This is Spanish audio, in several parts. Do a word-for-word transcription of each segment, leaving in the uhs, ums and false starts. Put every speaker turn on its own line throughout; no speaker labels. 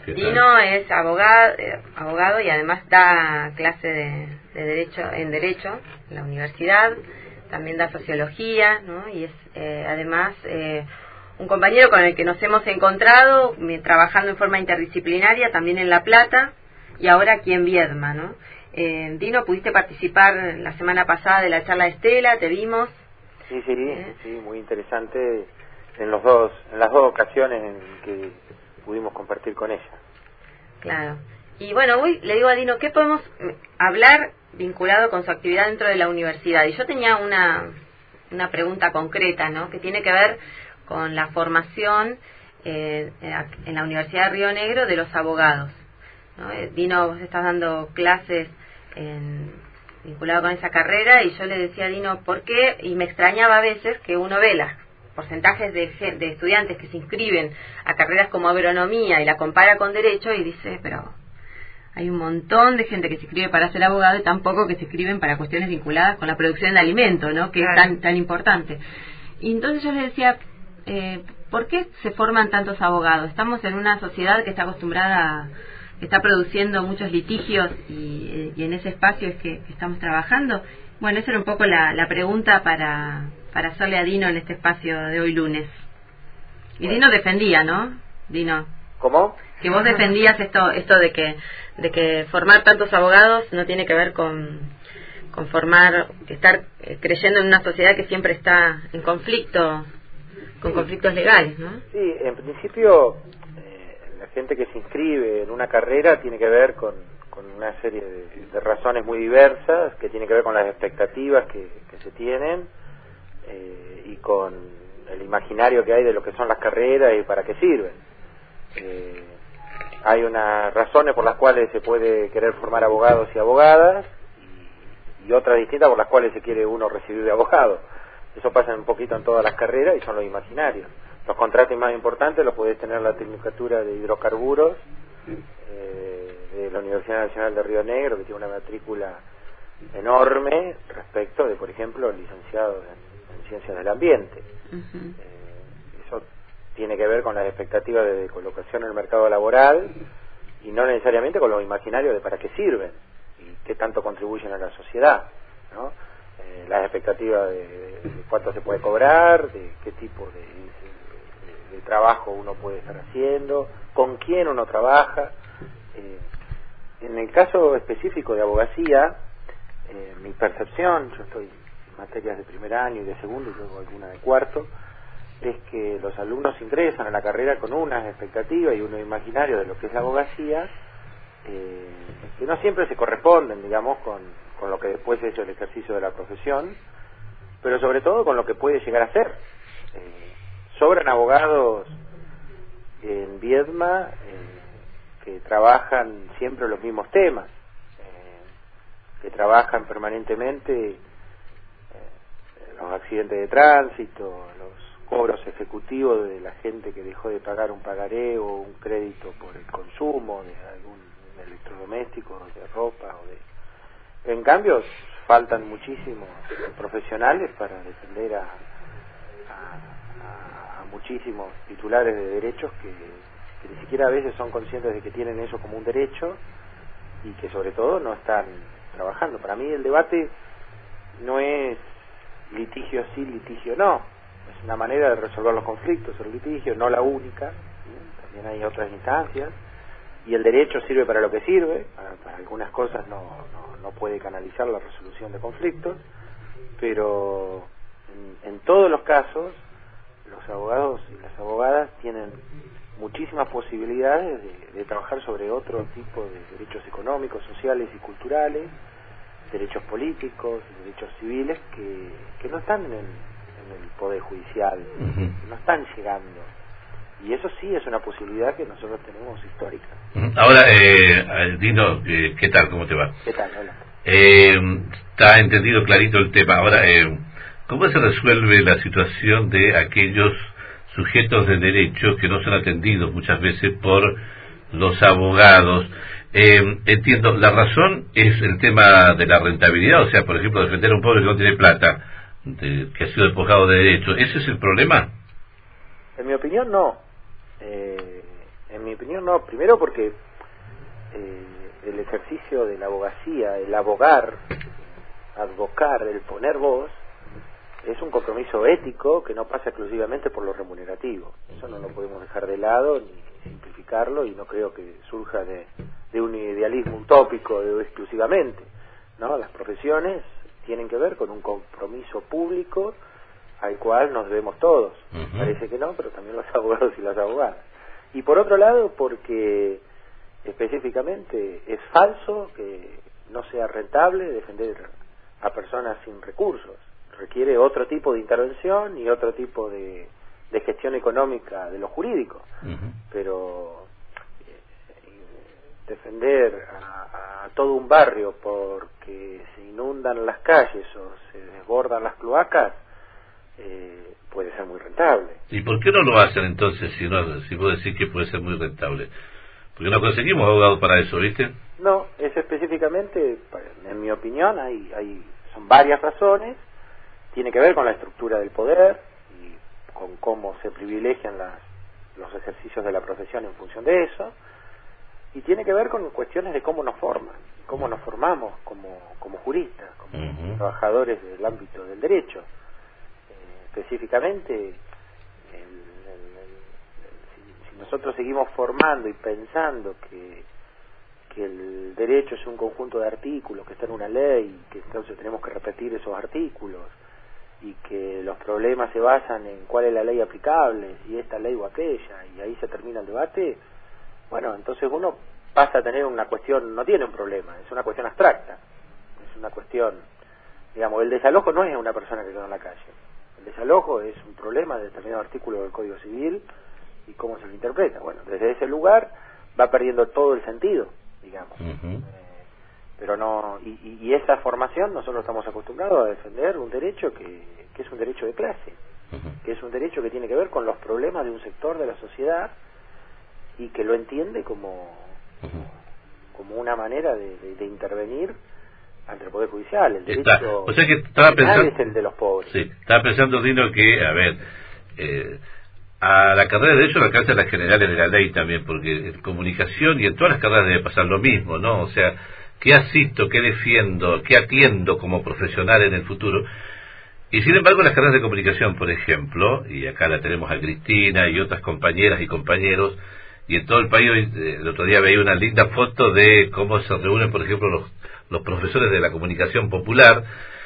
Dino es abogado, eh, abogado y además da clase de, de derecho en derecho en la universidad, también da sociología, ¿no? Y es eh, además eh, un compañero con el que nos hemos encontrado eh, trabajando en forma interdisciplinaria también en La Plata y ahora aquí en Viedma, ¿no? Eh, Dino, pudiste participar la semana pasada de la charla de Estela, te vimos.
Sí, sí, ¿Eh? sí, muy interesante en los dos, en las dos ocasiones en que pudimos compartir con ella.
Claro. Y bueno, hoy le digo a Dino, ¿qué podemos hablar vinculado con su actividad dentro de la universidad? Y yo tenía una, una pregunta concreta, ¿no? Que tiene que ver con la formación eh, en la Universidad de Río Negro de los abogados, ¿no? Eh, Dino, vos estás dando clases en, vinculado con esa carrera y yo le decía a Dino, ¿por qué? Y me extrañaba a veces que uno ve las porcentajes de, de estudiantes que se inscriben a carreras como agronomía y la compara con derecho y dice, pero hay un montón de gente que se inscribe para ser abogado y tampoco que se inscriben para cuestiones vinculadas con la producción de alimentos, ¿no? Que claro. es tan, tan importante. Y entonces yo le decía, eh, ¿por qué se forman tantos abogados? Estamos en una sociedad que está acostumbrada a, que está produciendo muchos litigios y, y en ese espacio es que, que estamos trabajando. Bueno, esa era un poco la, la pregunta para, para hacerle a Dino en este espacio de hoy lunes. Y bueno. Dino defendía, ¿no? Dino.
¿Cómo?
Que vos defendías esto esto de que de que formar tantos abogados no tiene que ver con, con formar, estar eh, creyendo en una sociedad que siempre está en conflicto, con sí. conflictos legales, ¿no?
Sí, en principio eh, la gente que se inscribe en una carrera tiene que ver con, con una serie de, de razones muy diversas, que tiene que ver con las expectativas que, que se tienen eh, y con el imaginario que hay de lo que son las carreras y para qué sirven. Eh, hay unas razones por las cuales se puede querer formar abogados y abogadas y, y otras distintas por las cuales se quiere uno recibir de abogado. Eso pasa un poquito en todas las carreras y son los imaginarios. Los contratos más importantes los podés tener la Tecnicatura de Hidrocarburos eh, de la Universidad Nacional de Río Negro, que tiene una matrícula enorme respecto de, por ejemplo, licenciados en, en Ciencias del Ambiente. Uh-huh. eh, eso tiene que ver con las expectativas de colocación en el mercado laboral y no necesariamente con los imaginarios de para qué sirven y qué tanto contribuyen a la sociedad, ¿no? Eh, las expectativas de, de cuánto se puede cobrar, de qué tipo de, de, de trabajo uno puede estar haciendo, con quién uno trabaja. Eh, en el caso específico de abogacía, eh, mi percepción, yo estoy en materias de primer año y de segundo y luego alguna de cuarto, es que los alumnos ingresan a la carrera con unas expectativas y unos imaginarios de lo que es la abogacía, eh, que no siempre se corresponden, digamos, con, con lo que después es el ejercicio de la profesión, pero sobre todo con lo que puede llegar a ser. Eh, sobran abogados en Viedma eh, que trabajan siempre los mismos temas, eh, que trabajan permanentemente eh, los accidentes de tránsito, los cobros ejecutivos de la gente que dejó de pagar un pagaré o un crédito por el consumo de algún electrodoméstico, de ropa o de... En cambio, faltan muchísimos profesionales para defender a, a, a muchísimos titulares de derechos que, que ni siquiera a veces son conscientes de que tienen eso como un derecho y que sobre todo no están trabajando. Para mí el debate no es litigio sí, litigio no. Es una manera de resolver los conflictos, el litigio, no la única, ¿sí? También hay otras instancias, y el derecho sirve para lo que sirve, para, para algunas cosas no, no, no puede canalizar la resolución de conflictos, pero en, en todos los casos, los abogados y las abogadas tienen muchísimas posibilidades de, de trabajar sobre otro tipo de derechos económicos, sociales y culturales, derechos políticos, derechos civiles, que, que no están en el en el Poder Judicial, uh-huh. no están llegando. Y eso sí es una posibilidad que nosotros tenemos histórica.
Ahora, eh, Dino, eh, ¿qué tal? ¿Cómo te va?
¿Qué tal? Hola.
Eh, está entendido clarito el tema. Ahora, eh, ¿cómo se resuelve la situación de aquellos sujetos de derecho que no son atendidos muchas veces por los abogados? Eh, entiendo, la razón es el tema de la rentabilidad, o sea, por ejemplo, defender a un pobre que no tiene plata, De, que ha sido despojado de derecho. ¿Ese es el problema?
En mi opinión no. Eh, en mi opinión no. Primero porque eh, el ejercicio de la abogacía, el abogar, advocar, el poner voz, es un compromiso ético que no pasa exclusivamente por lo remunerativo. Eso no lo podemos dejar de lado ni simplificarlo, y no creo que surja de, de un idealismo utópico de, exclusivamente, ¿no? Las profesiones tienen que ver con un compromiso público al cual nos debemos todos. Uh-huh. Parece que no, pero también los abogados y las abogadas. Y por otro lado, porque específicamente es falso que no sea rentable defender a personas sin recursos. Requiere otro tipo de intervención y otro tipo de, de gestión económica de lo jurídico. Uh-huh. Pero eh, defender a, a todo un barrio porque se inundan las calles o se desbordan las cloacas eh, puede ser muy rentable.
¿Y por qué no lo hacen entonces si no, si vos decís que puede ser muy rentable? Porque no conseguimos abogados para eso, ¿viste?
No, es específicamente, en mi opinión, hay, hay son varias razones. Tiene que ver con la estructura del poder y con cómo se privilegian las, los ejercicios de la profesión en función de eso, y tiene que ver con cuestiones de cómo nos forman, cómo nos formamos como, como juristas, como uh-huh. trabajadores del ámbito del derecho. Eh, específicamente, el, el, el, el, si, si nosotros seguimos formando y pensando que que el derecho es un conjunto de artículos que está en una ley, que entonces tenemos que repetir esos artículos, y que los problemas se basan en cuál es la ley aplicable, si esta ley o aquella, y ahí se termina el debate, bueno, entonces uno pasa a tener una cuestión, no tiene un problema, es una cuestión abstracta, es una cuestión, digamos, el desalojo no es una persona que quedó en la calle, el desalojo es un problema de determinado artículo del Código Civil y cómo se lo interpreta. Bueno, desde ese lugar va perdiendo todo el sentido, digamos. Uh-huh. eh, pero no y, y, y esa formación nosotros estamos acostumbrados a defender un derecho que, que es un derecho de clase, uh-huh. que es un derecho que tiene que ver con los problemas de un sector de la sociedad y que lo entiende como uh-huh. como una manera de, de, de intervenir ante el Poder Judicial. El derecho
Está, o sea que estaba pensando,
es el de los pobres.
Sí, estaba pensando, Dino, que, a ver, eh, a la carrera de Derecho le alcanzan las generales de la ley también, porque en comunicación y en todas las carreras debe pasar lo mismo, ¿no? O sea, ¿qué asisto, qué defiendo, qué atiendo como profesional en el futuro? Y sin embargo, las carreras de comunicación, por ejemplo, y acá la tenemos a Cristina y otras compañeras y compañeros, y en todo el país, el otro día veía una linda foto de cómo se reúnen, por ejemplo, los, los profesores de la comunicación popular.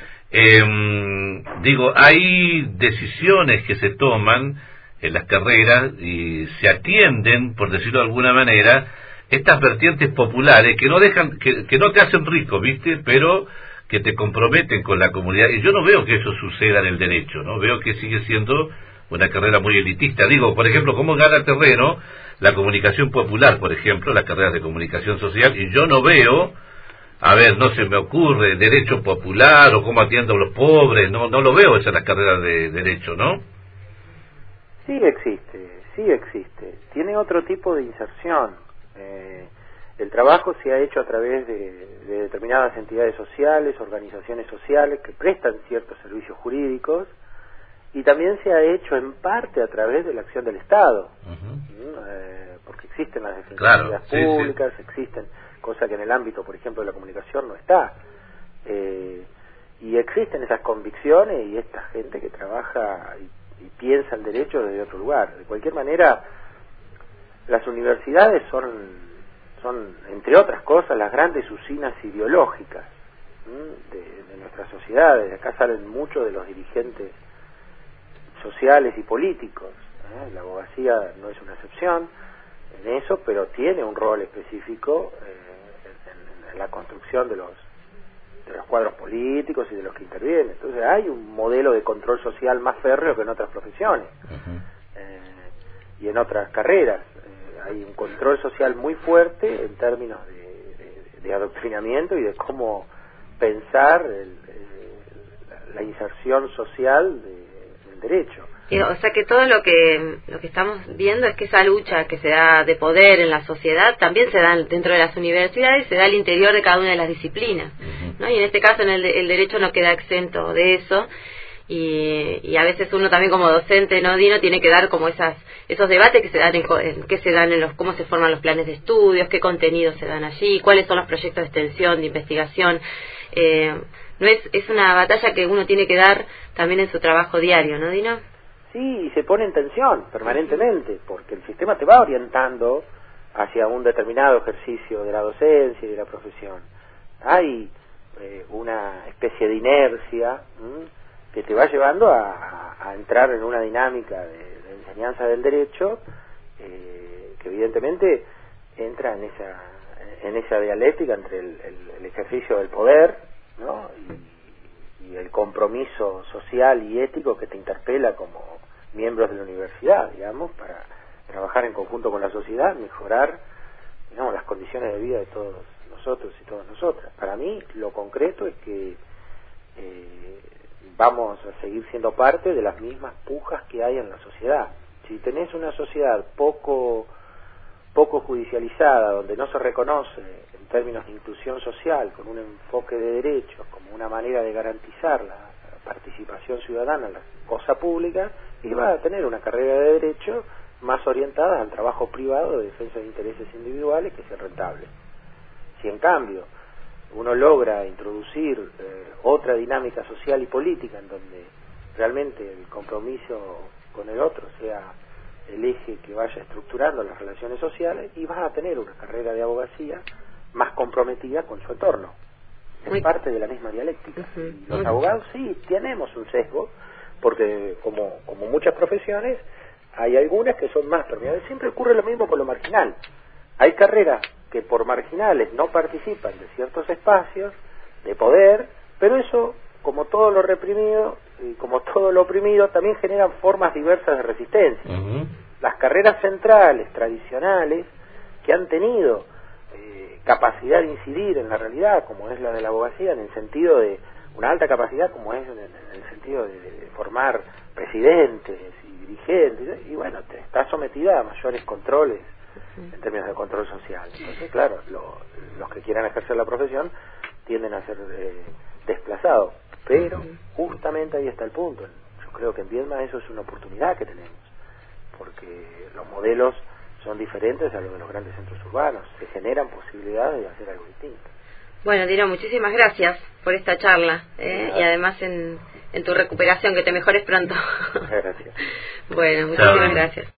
Eh, digo, hay decisiones que se toman en las carreras y se atienden, por decirlo de alguna manera, estas vertientes populares que no dejan, que, que no te hacen rico, ¿viste? Pero que te comprometen con la comunidad. Y yo no veo que eso suceda en el derecho, ¿no? Veo que sigue siendo una carrera muy elitista. Digo, por ejemplo, ¿cómo gana terreno la comunicación popular, por ejemplo, las carreras de comunicación social? Y yo no veo, a ver, no se me ocurre, derecho popular o cómo atiendo a los pobres, no no lo veo esas las carreras de derecho, ¿no?
Sí existe, sí existe. Tiene otro tipo de inserción. Eh, el trabajo se ha hecho a través de, de determinadas entidades sociales, organizaciones sociales que prestan ciertos servicios jurídicos, y también se ha hecho en parte a través de la acción del Estado, uh-huh. eh, porque existen las defensorías claro, sí, públicas, sí. existen, cosa que en el ámbito, por ejemplo, de la comunicación no está. Eh, y existen esas convicciones y esta gente que trabaja y y piensa el derecho desde otro lugar. De cualquier manera, las universidades son, son entre otras cosas, las grandes usinas ideológicas de, de nuestras sociedades. De acá salen muchos de los dirigentes sociales y políticos. ¿eh? La abogacía no es una excepción en eso, pero tiene un rol específico eh, en, en la construcción de los de los cuadros políticos y de los que intervienen. Entonces hay un modelo de control social más férreo que en otras profesiones uh-huh. eh, y en otras carreras. Eh, hay un control social muy fuerte en términos de, de, de adoctrinamiento y de cómo pensar el, el, la inserción social de, del derecho.
O sea que todo lo que lo que estamos viendo es que esa lucha que se da de poder en la sociedad también se da dentro de las universidades, se da al interior de cada una de las disciplinas, ¿no? Y en este caso en el, el derecho no queda exento de eso. y, y a veces uno también como docente, ¿no, Dino? Tiene que dar como esas esos debates que se dan en, en que se dan en los cómo se forman los planes de estudios, qué contenidos se dan allí, cuáles son los proyectos de extensión, de investigación. Eh, no es es una batalla que uno tiene que dar también en su trabajo diario, ¿no, Dino?
Sí, y se pone en tensión permanentemente, porque el sistema te va orientando hacia un determinado ejercicio de la docencia y de la profesión. Hay eh, una especie de inercia ¿m? que te va llevando a, a entrar en una dinámica de, de enseñanza del derecho eh, que evidentemente entra en esa en esa dialéctica entre el, el, el ejercicio del poder, ¿no? y, y el compromiso social y ético que te interpela como miembros de la universidad, digamos, para trabajar en conjunto con la sociedad, mejorar, digamos, las condiciones de vida de todos nosotros y todas nosotras. Para mí, lo concreto es que eh, vamos a seguir siendo parte de las mismas pujas que hay en la sociedad. Si tenés una sociedad poco poco judicializada, donde no se reconoce en términos de inclusión social, con un enfoque de derechos, como una manera de garantizar la participación ciudadana en la cosa pública, y va a tener una carrera de derecho más orientada al trabajo privado de defensa de intereses individuales que sea rentable. Si en cambio uno logra introducir eh, otra dinámica social y política en donde realmente el compromiso con el otro sea el eje que vaya estructurando las relaciones sociales, y vas a tener una carrera de abogacía más comprometida con su entorno. Es Muy... parte de la misma dialéctica. Uh-huh. Y los uh-huh. abogados sí tenemos un sesgo, porque como, como muchas profesiones, hay algunas que son más permeables. Siempre ocurre lo mismo con lo marginal. Hay carreras que por marginales no participan de ciertos espacios de poder, pero eso, como todo lo reprimido y como todo lo oprimido, también generan formas diversas de resistencia. Uh-huh. Las carreras centrales, tradicionales, que han tenido eh, capacidad de incidir en la realidad, como es la de la abogacía, en el sentido de una alta capacidad, como es en el, en el sentido de, de formar presidentes y dirigentes, y bueno, te está sometida a mayores controles en términos de control social. Entonces, claro, lo, los que quieran ejercer la profesión tienden a ser eh, desplazados, pero justamente ahí está el punto. Yo creo que en Viedma eso es una oportunidad que tenemos, porque los modelos son diferentes a los de los grandes centros urbanos, se generan posibilidades de hacer algo distinto.
Bueno, Dino, muchísimas gracias por esta charla, ¿eh? Y además en, en tu recuperación, que te mejores pronto.
Gracias.
Bueno, muchísimas gracias.